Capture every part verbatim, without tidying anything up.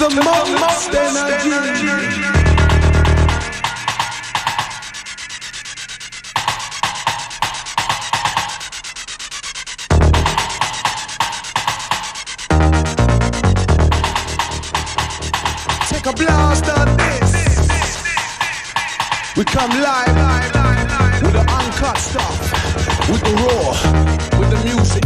the most energy. Take a blast on this. We come live with the uncut stuff, with the raw, with the music.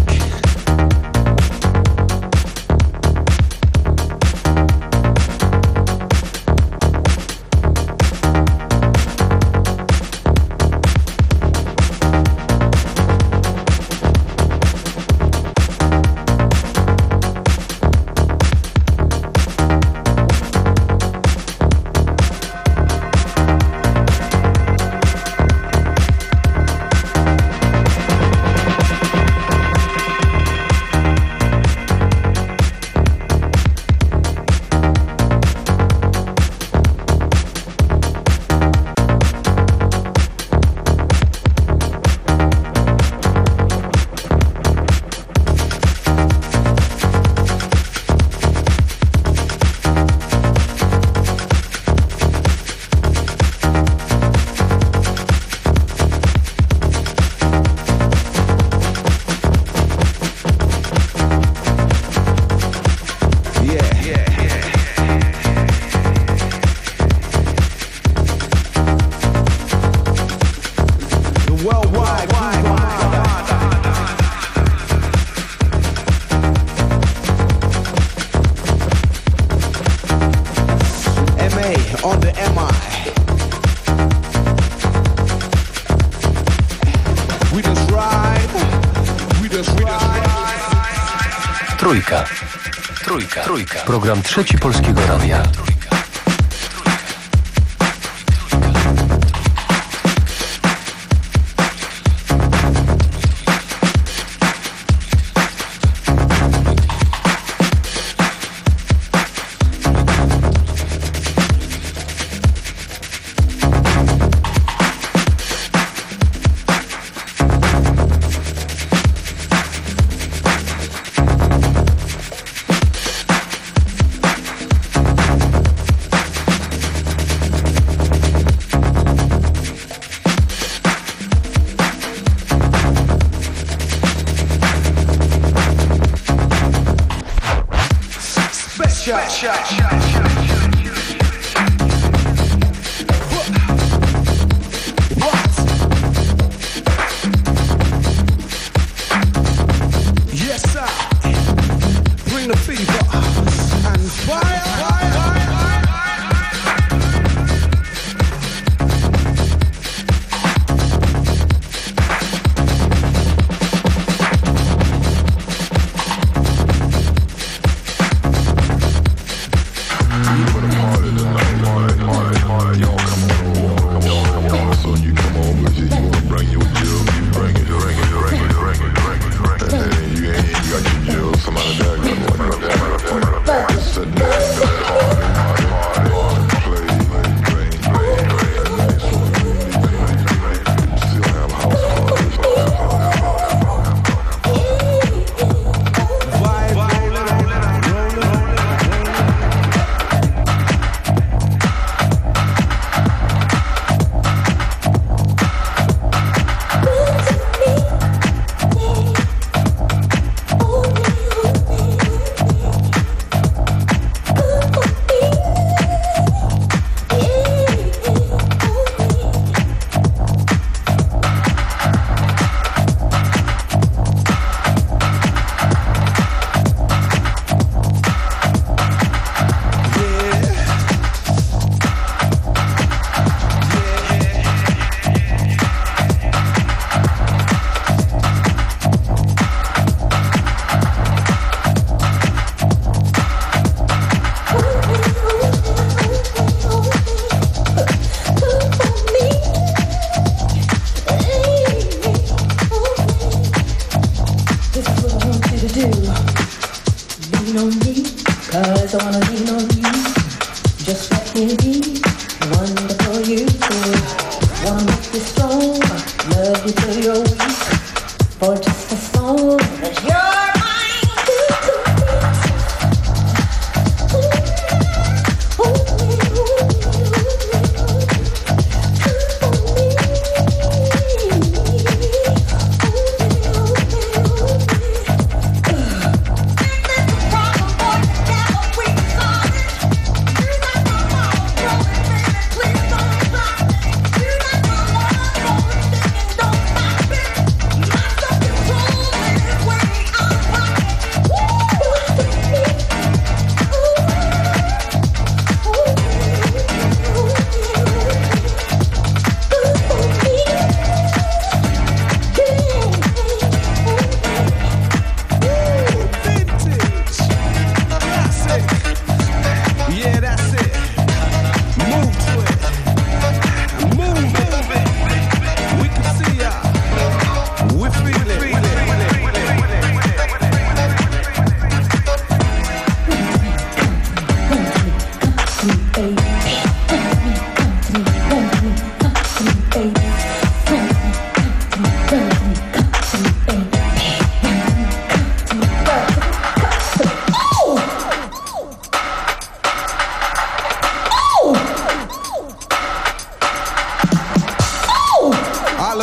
Trójka. Trójka. Trójka. Program Trzeci Polskiego Radia.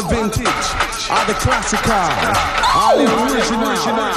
the vintage, all the classical, all the original.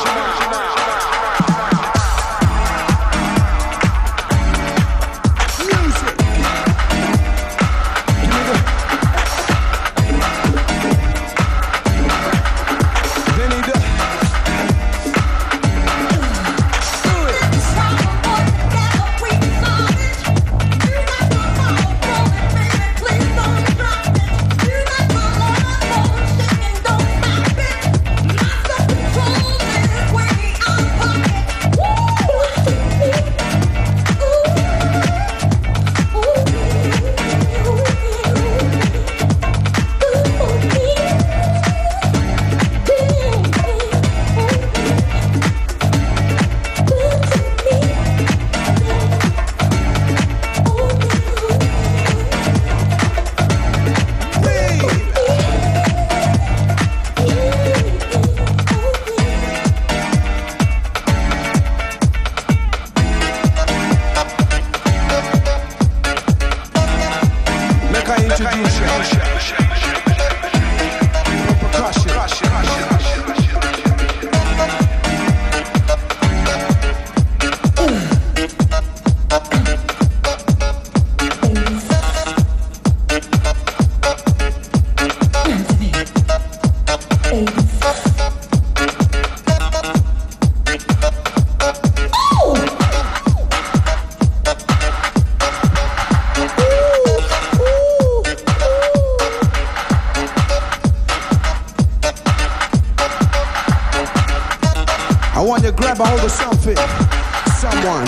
Grab a hold of something, someone.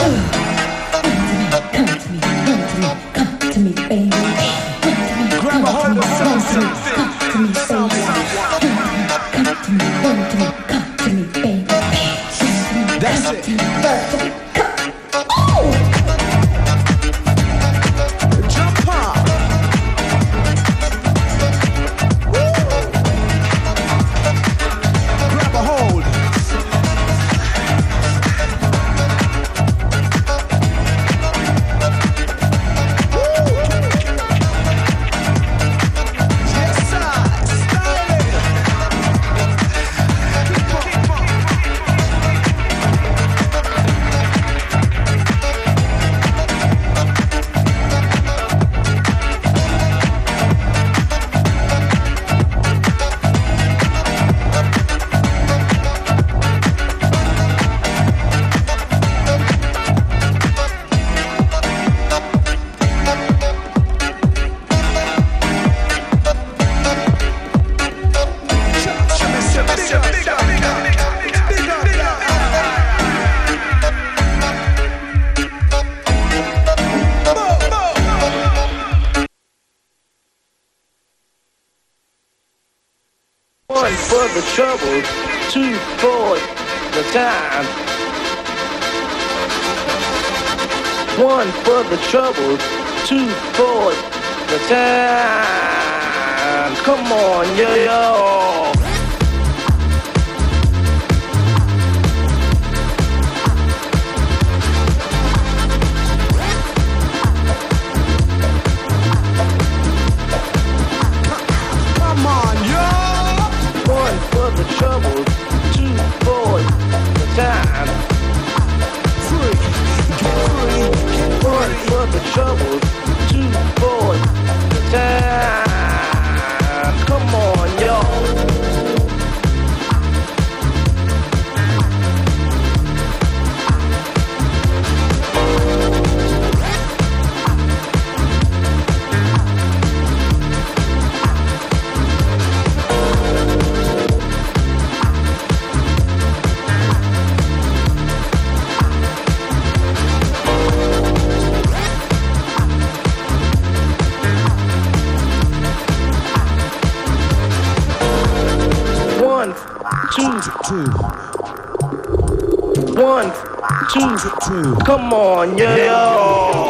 Come to me, come to me, come to me, baby. Grab a hold of something, come to me, someone. Come to me, come to me, come to me, baby. That's it. Oh! Jump on. Grab a hold. For the trouble, two for the time. One for the trouble, two for the time. Come on, yo yo. Come on, yo. One for the trouble, two for the time. Free, free, One for the trouble, two for the time. Come on, y'all. Two, two, one, two, two. Come on, yo yo.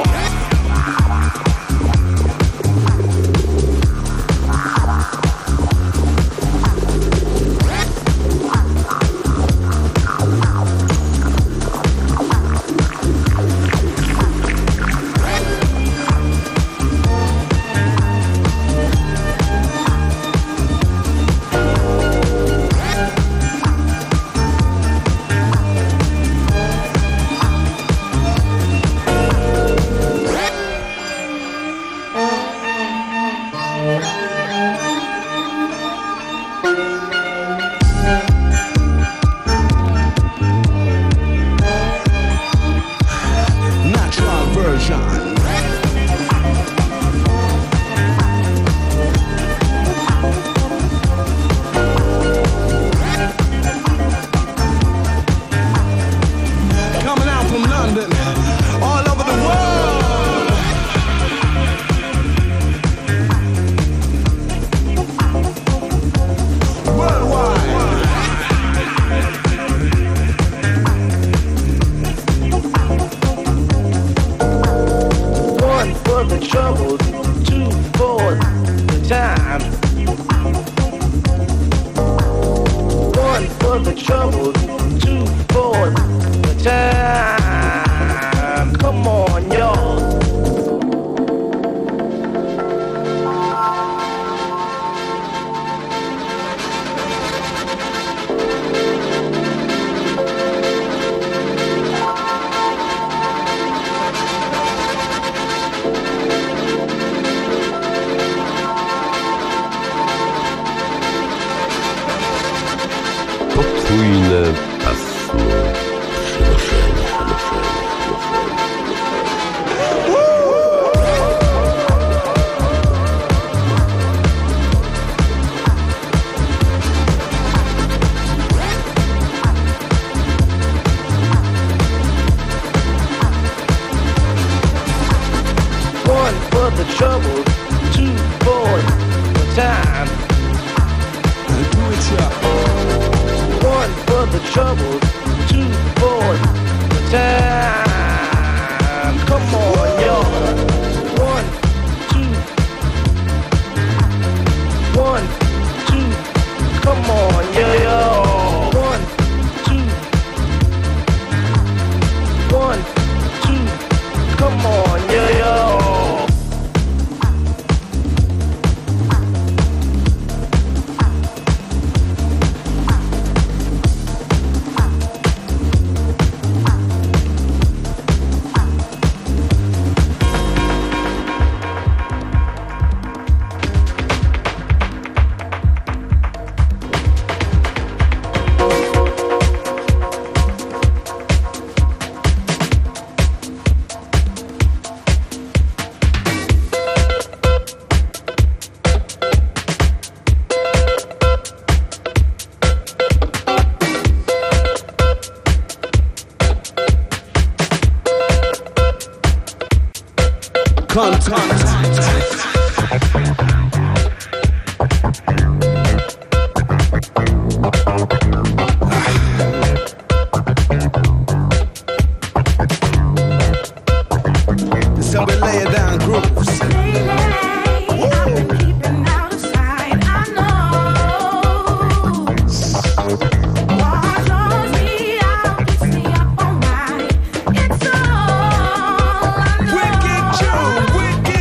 Wicked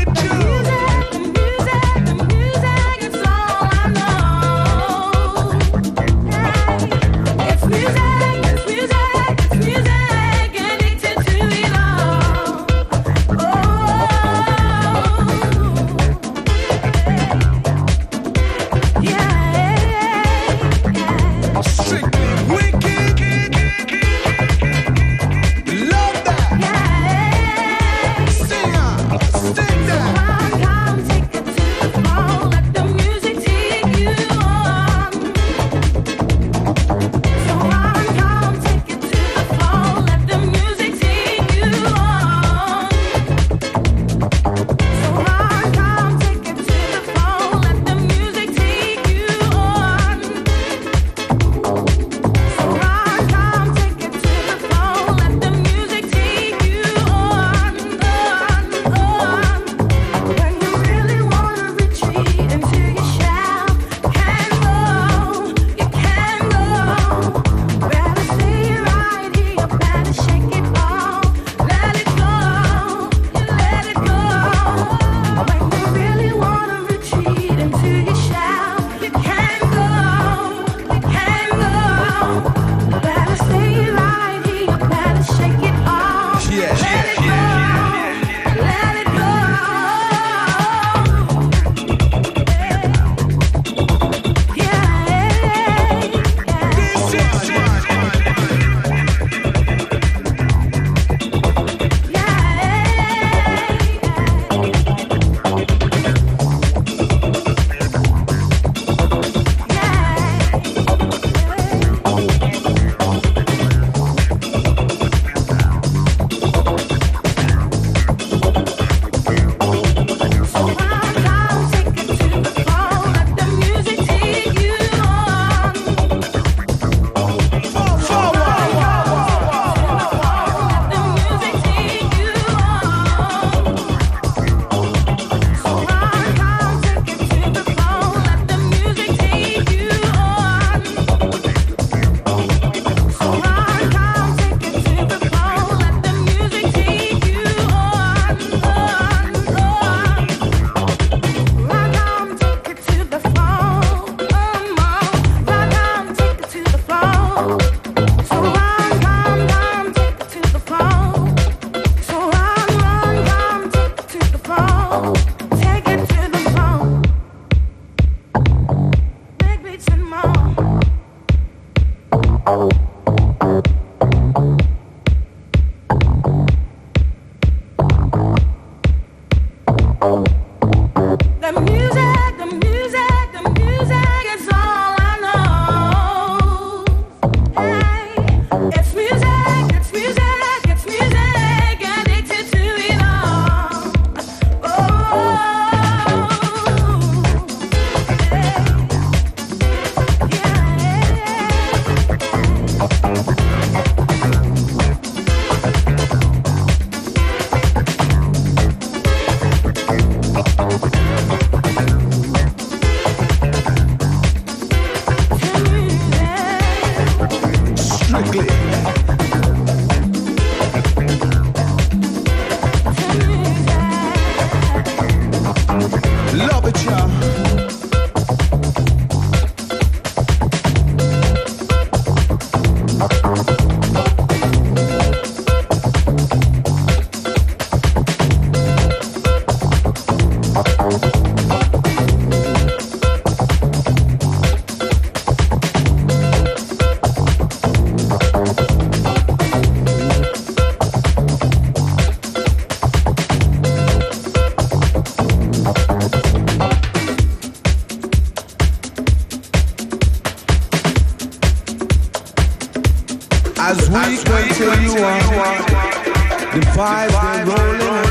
As we continue on, the vibes are rolling.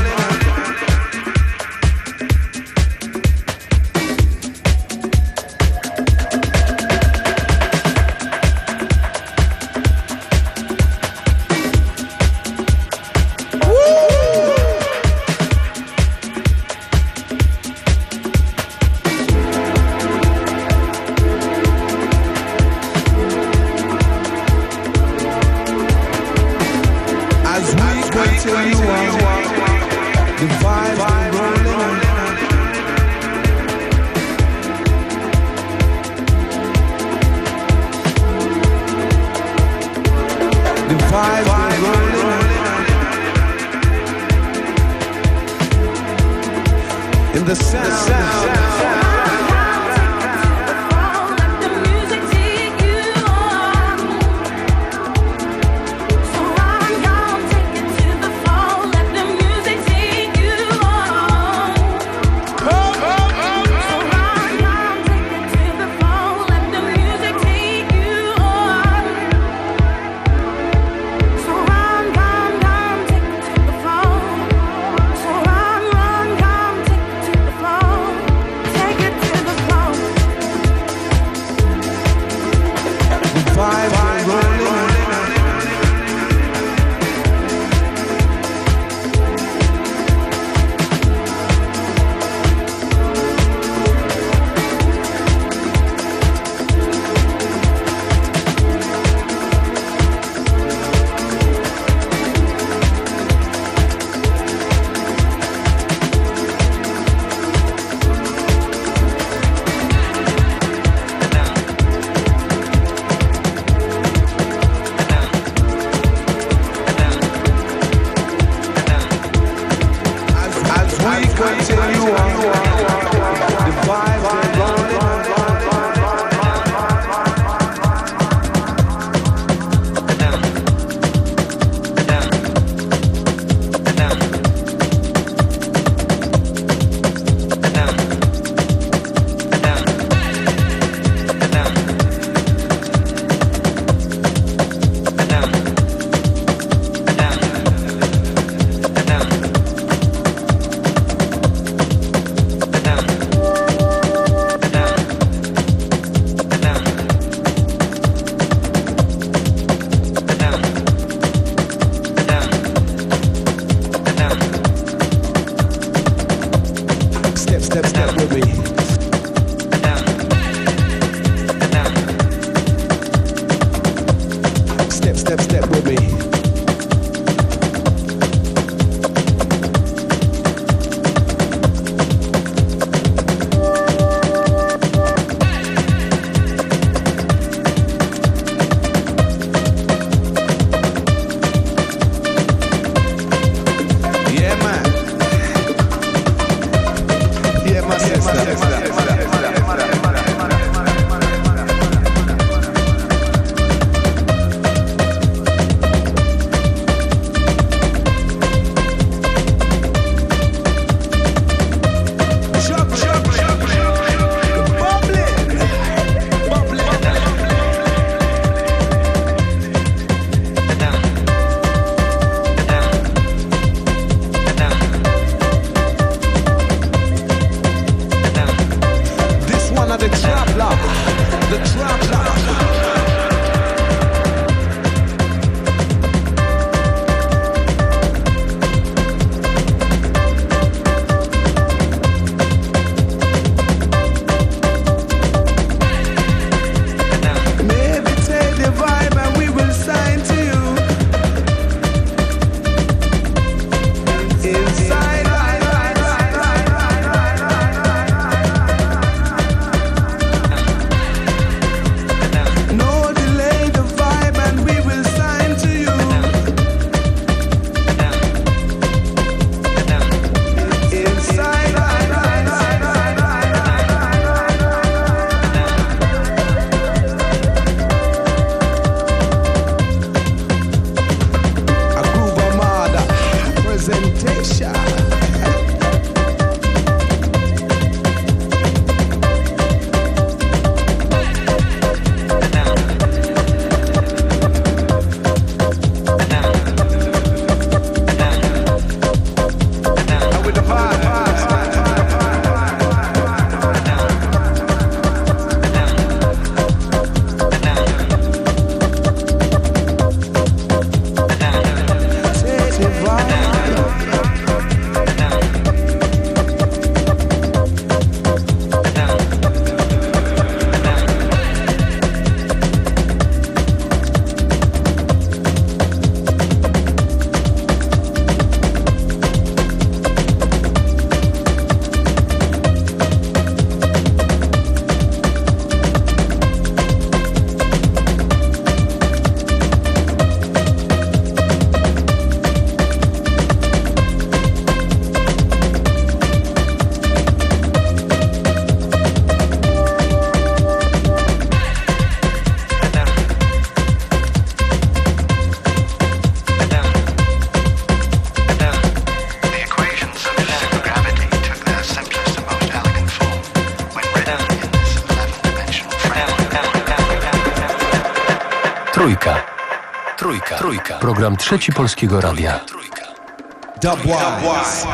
Trójka. Trójka. Trójka. Program Trzeci Polskiego Radia. Dubwise.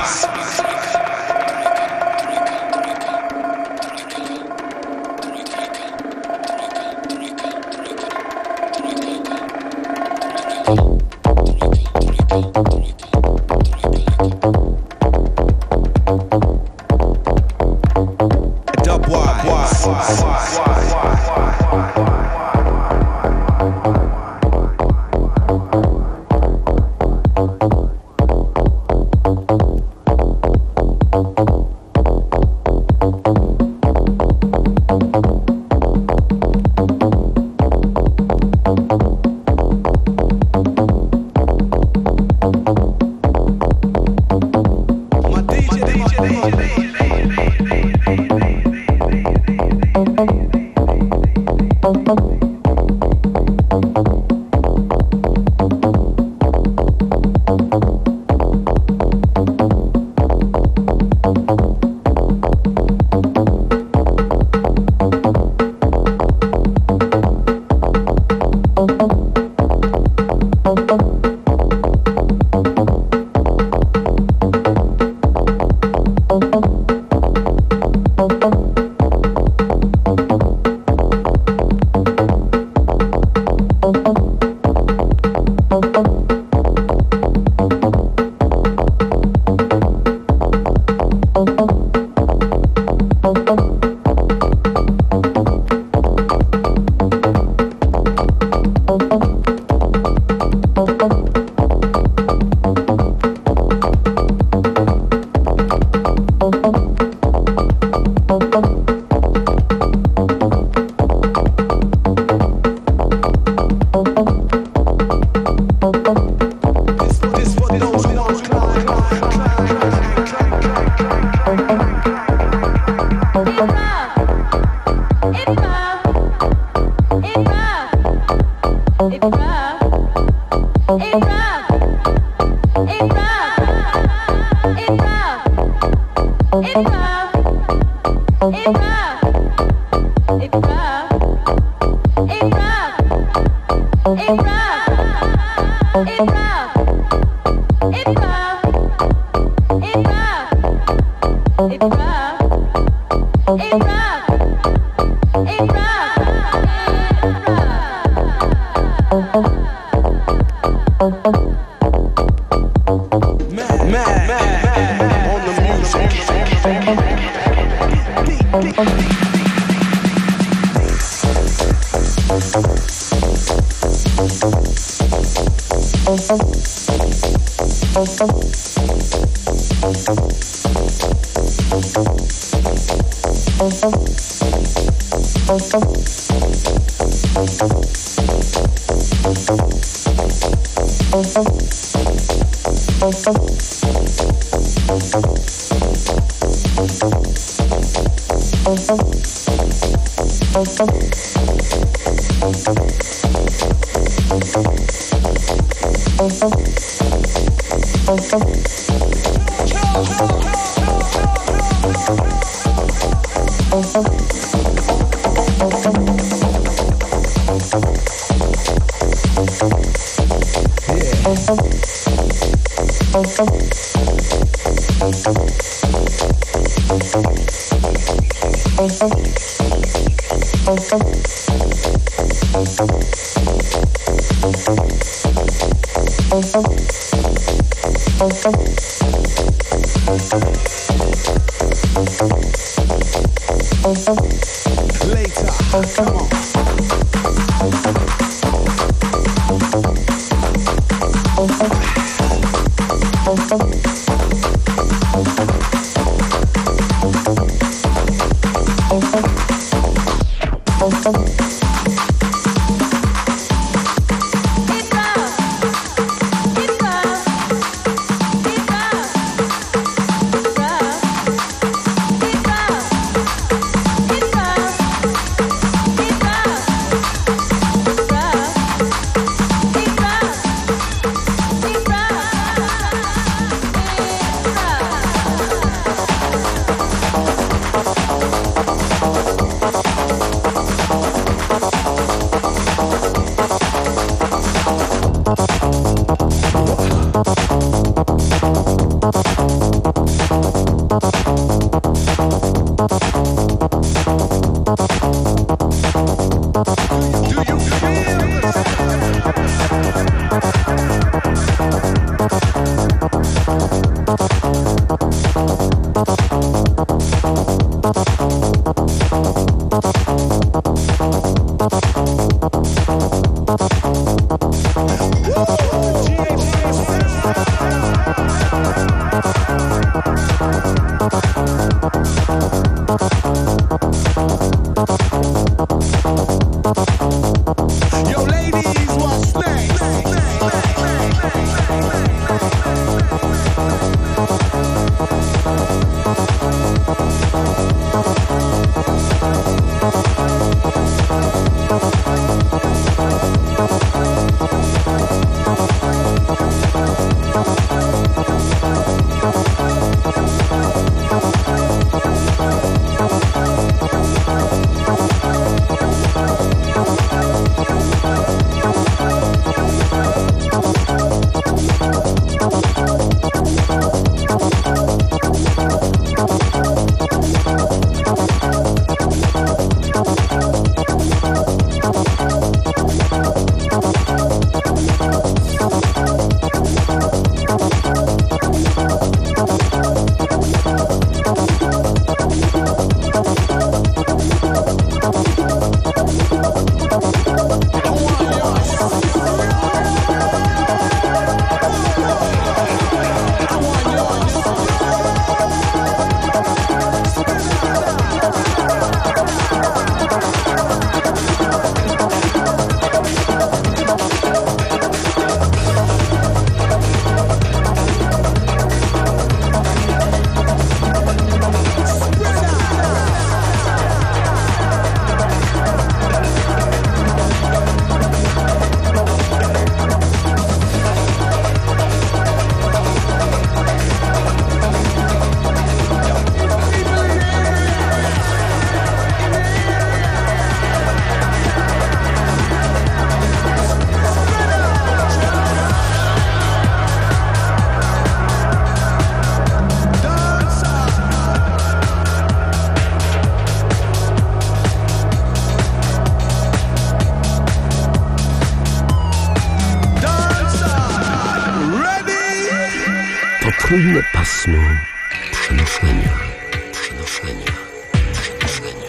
Czujne pasmo przenoszenia, przenoszenia, przenoszenia.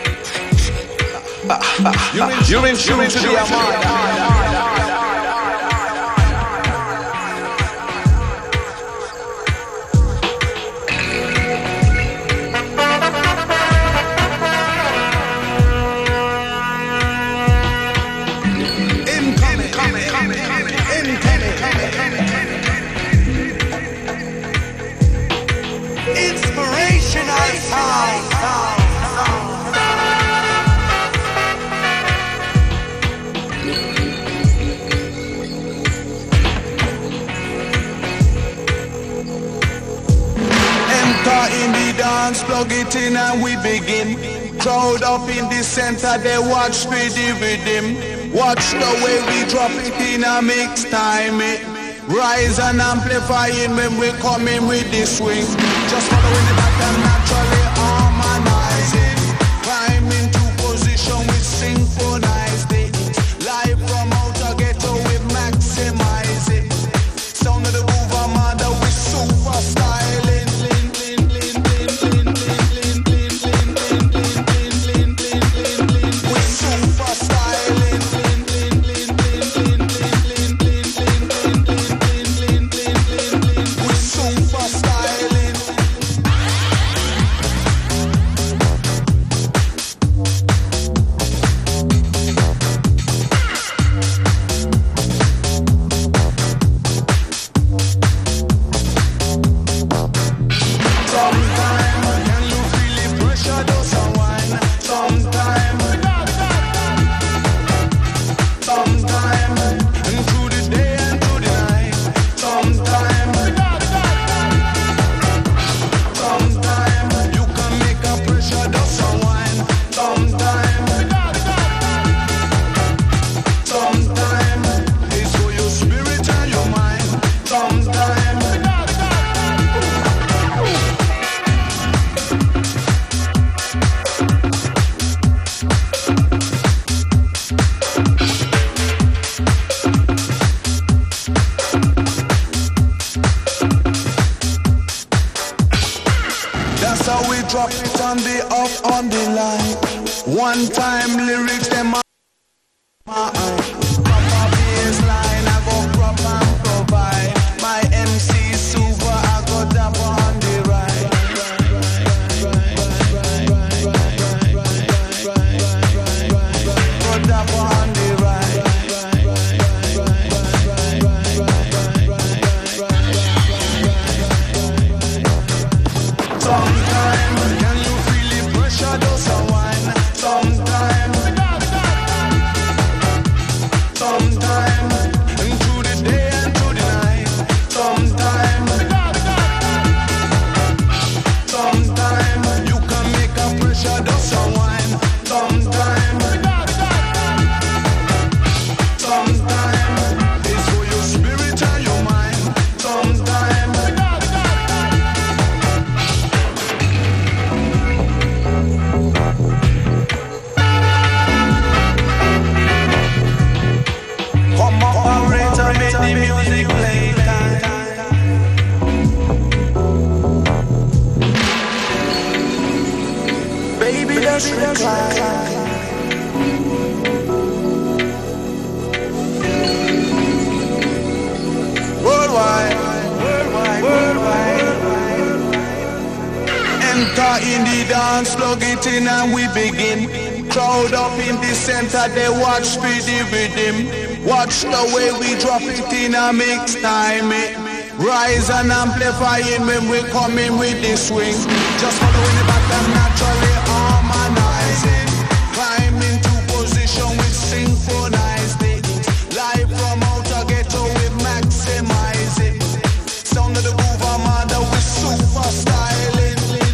You're in tune to the Armada. Plug it in and we begin. Crowd up in the center, they watch with the rhythm. Watch the way we drop it in a mix time. It rise and amplifying when we come in with the swing. Just following the pattern, naturally harmonizing. Climb into position with synchronized it. Live from outer ghetto, we maximize it. Sound of the groove, Armada, we super styling. One time lyrics, them are my eye. Proper baseline, I go crop and provide. My M C super, I go dapper on the right. Go dapper on the right. Sometime, can you feel the pressure, does someone? Sometime, sometime, and through the day and through the night. Sometime, sometime, you can make a pressure just unwind. Sometime, sometime, it's for your spirit and your mind. Sometime. Come operator, make the music play time. Baby, let's recline. Worldwide, worldwide, worldwide. Enter in the dance, plug it in and we begin. Crowd up in the center, they watch with the rhythm. Watch the way we drop it in a mix time. It rise and amplifying when we come in with the swing. Just following the pattern, naturally harmonizing. Climb into position with synchronized it. Live from outer ghetto, we maximize it. Sound of the groove, Armada, we super styling.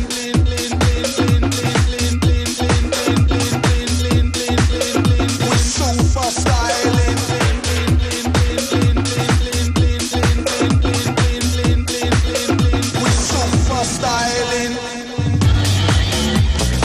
We super styling. We super styling.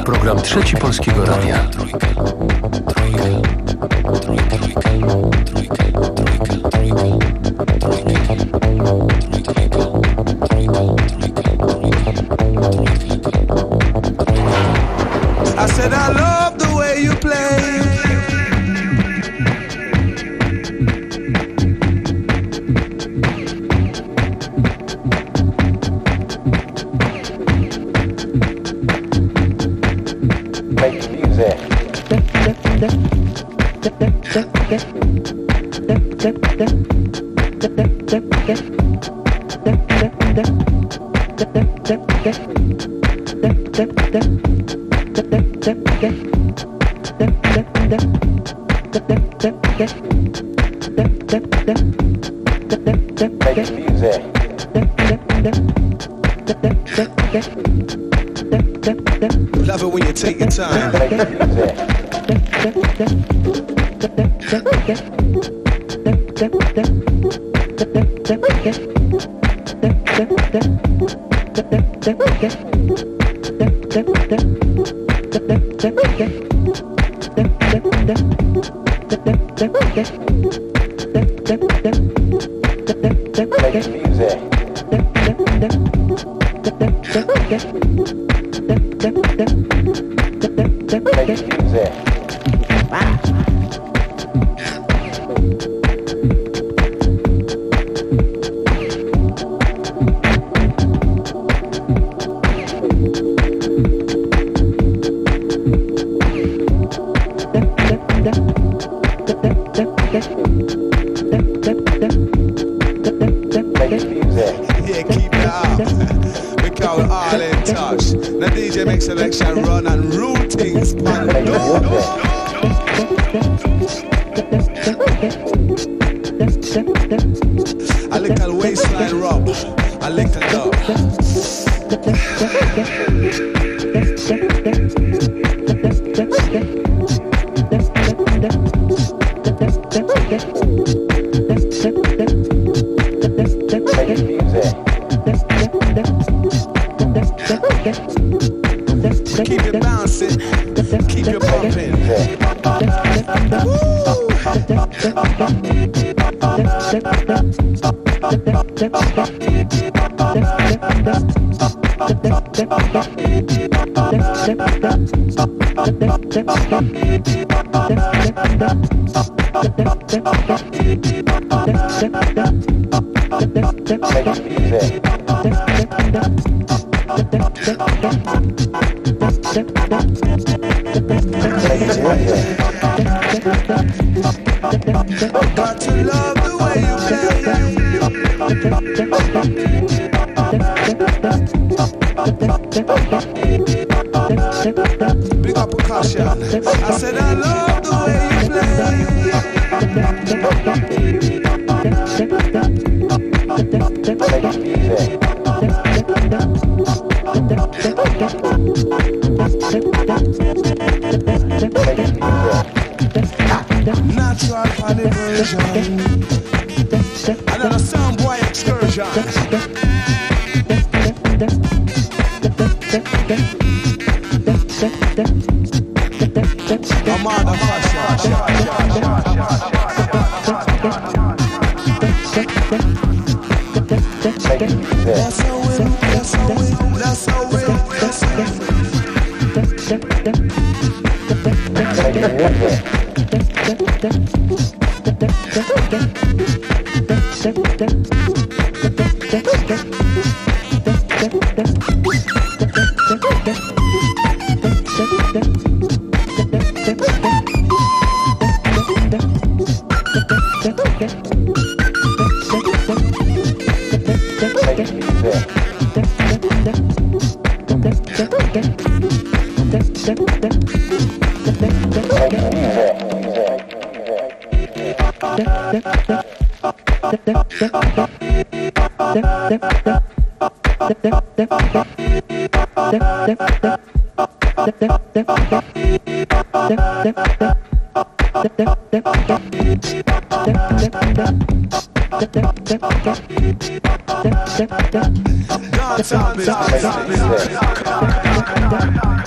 Program Trzeci Polskiego Radia. Trójka, trójka, trójka, trójka, trójka, trójka, I said I love the way you play. Love it when you take your time. Yeah, keep it up. Because we're all in touch. The D J make selection run and rule things. A little waistline rub, a little love. Keep it bouncing, keep it bumping. Got to love the way you play. Big up percussion. I said I love the way you play. Natural funny version. Another soundboy excursion. I'm on the fashion. That's how we, that's how we, that's how we, that's how we. Dance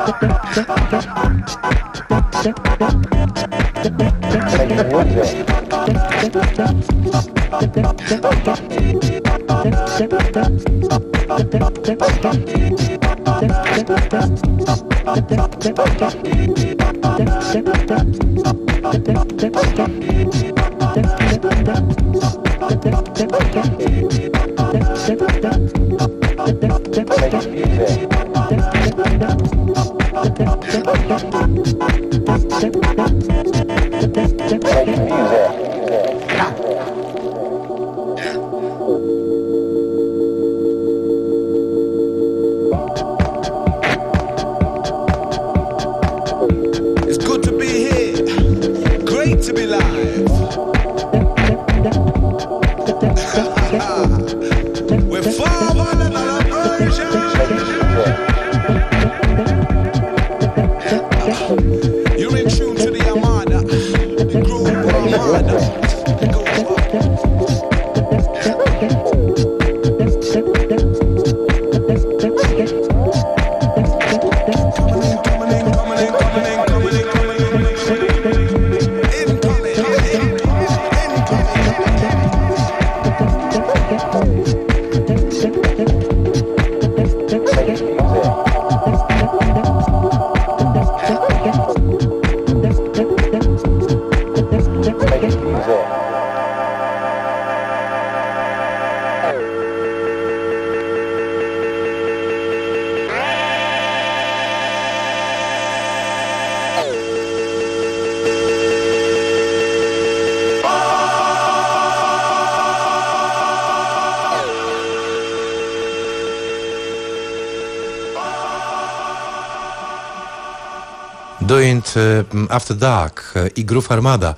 Doing After Dark i Groove Armada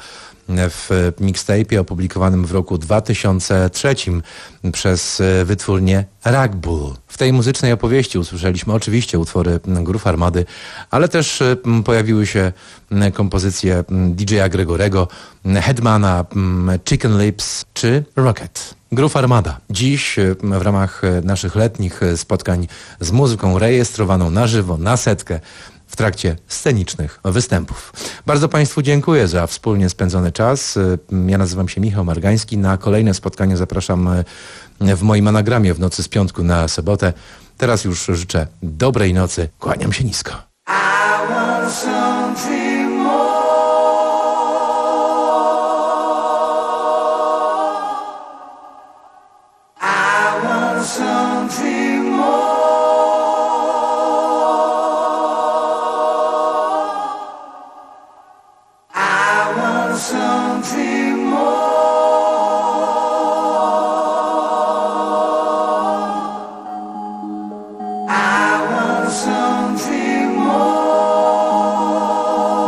w mixtape'ie opublikowanym w roku dwa tysiące trzecim przez wytwórnię Rag Bull. W tej muzycznej opowieści usłyszeliśmy oczywiście utwory Groove Armady, ale też pojawiły się kompozycje D J Gregorego, Headmana, Chicken Lips czy Rocket. Groove Armada. Dziś w ramach naszych letnich spotkań z muzyką rejestrowaną na żywo, na setkę, w trakcie scenicznych występów. Bardzo Państwu dziękuję za wspólnie spędzony czas. Ja nazywam się Michał Margański. Na kolejne spotkanie zapraszam w moim anagramie w nocy z piątku na sobotę. Teraz już życzę dobrej nocy. Kłaniam się nisko. I want something more. I want something more. Something more. I want something more.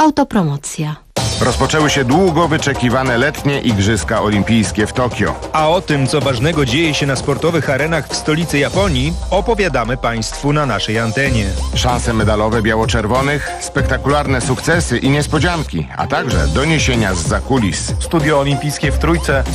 Autopromocja. Rozpoczęły się długo wyczekiwane letnie Igrzyska Olimpijskie w Tokio. A o tym, co ważnego dzieje się na sportowych arenach w stolicy Japonii, opowiadamy Państwu na naszej antenie. Szanse medalowe biało-czerwonych, spektakularne sukcesy i niespodzianki, a także doniesienia zza kulis. Studio Olimpijskie w Trójce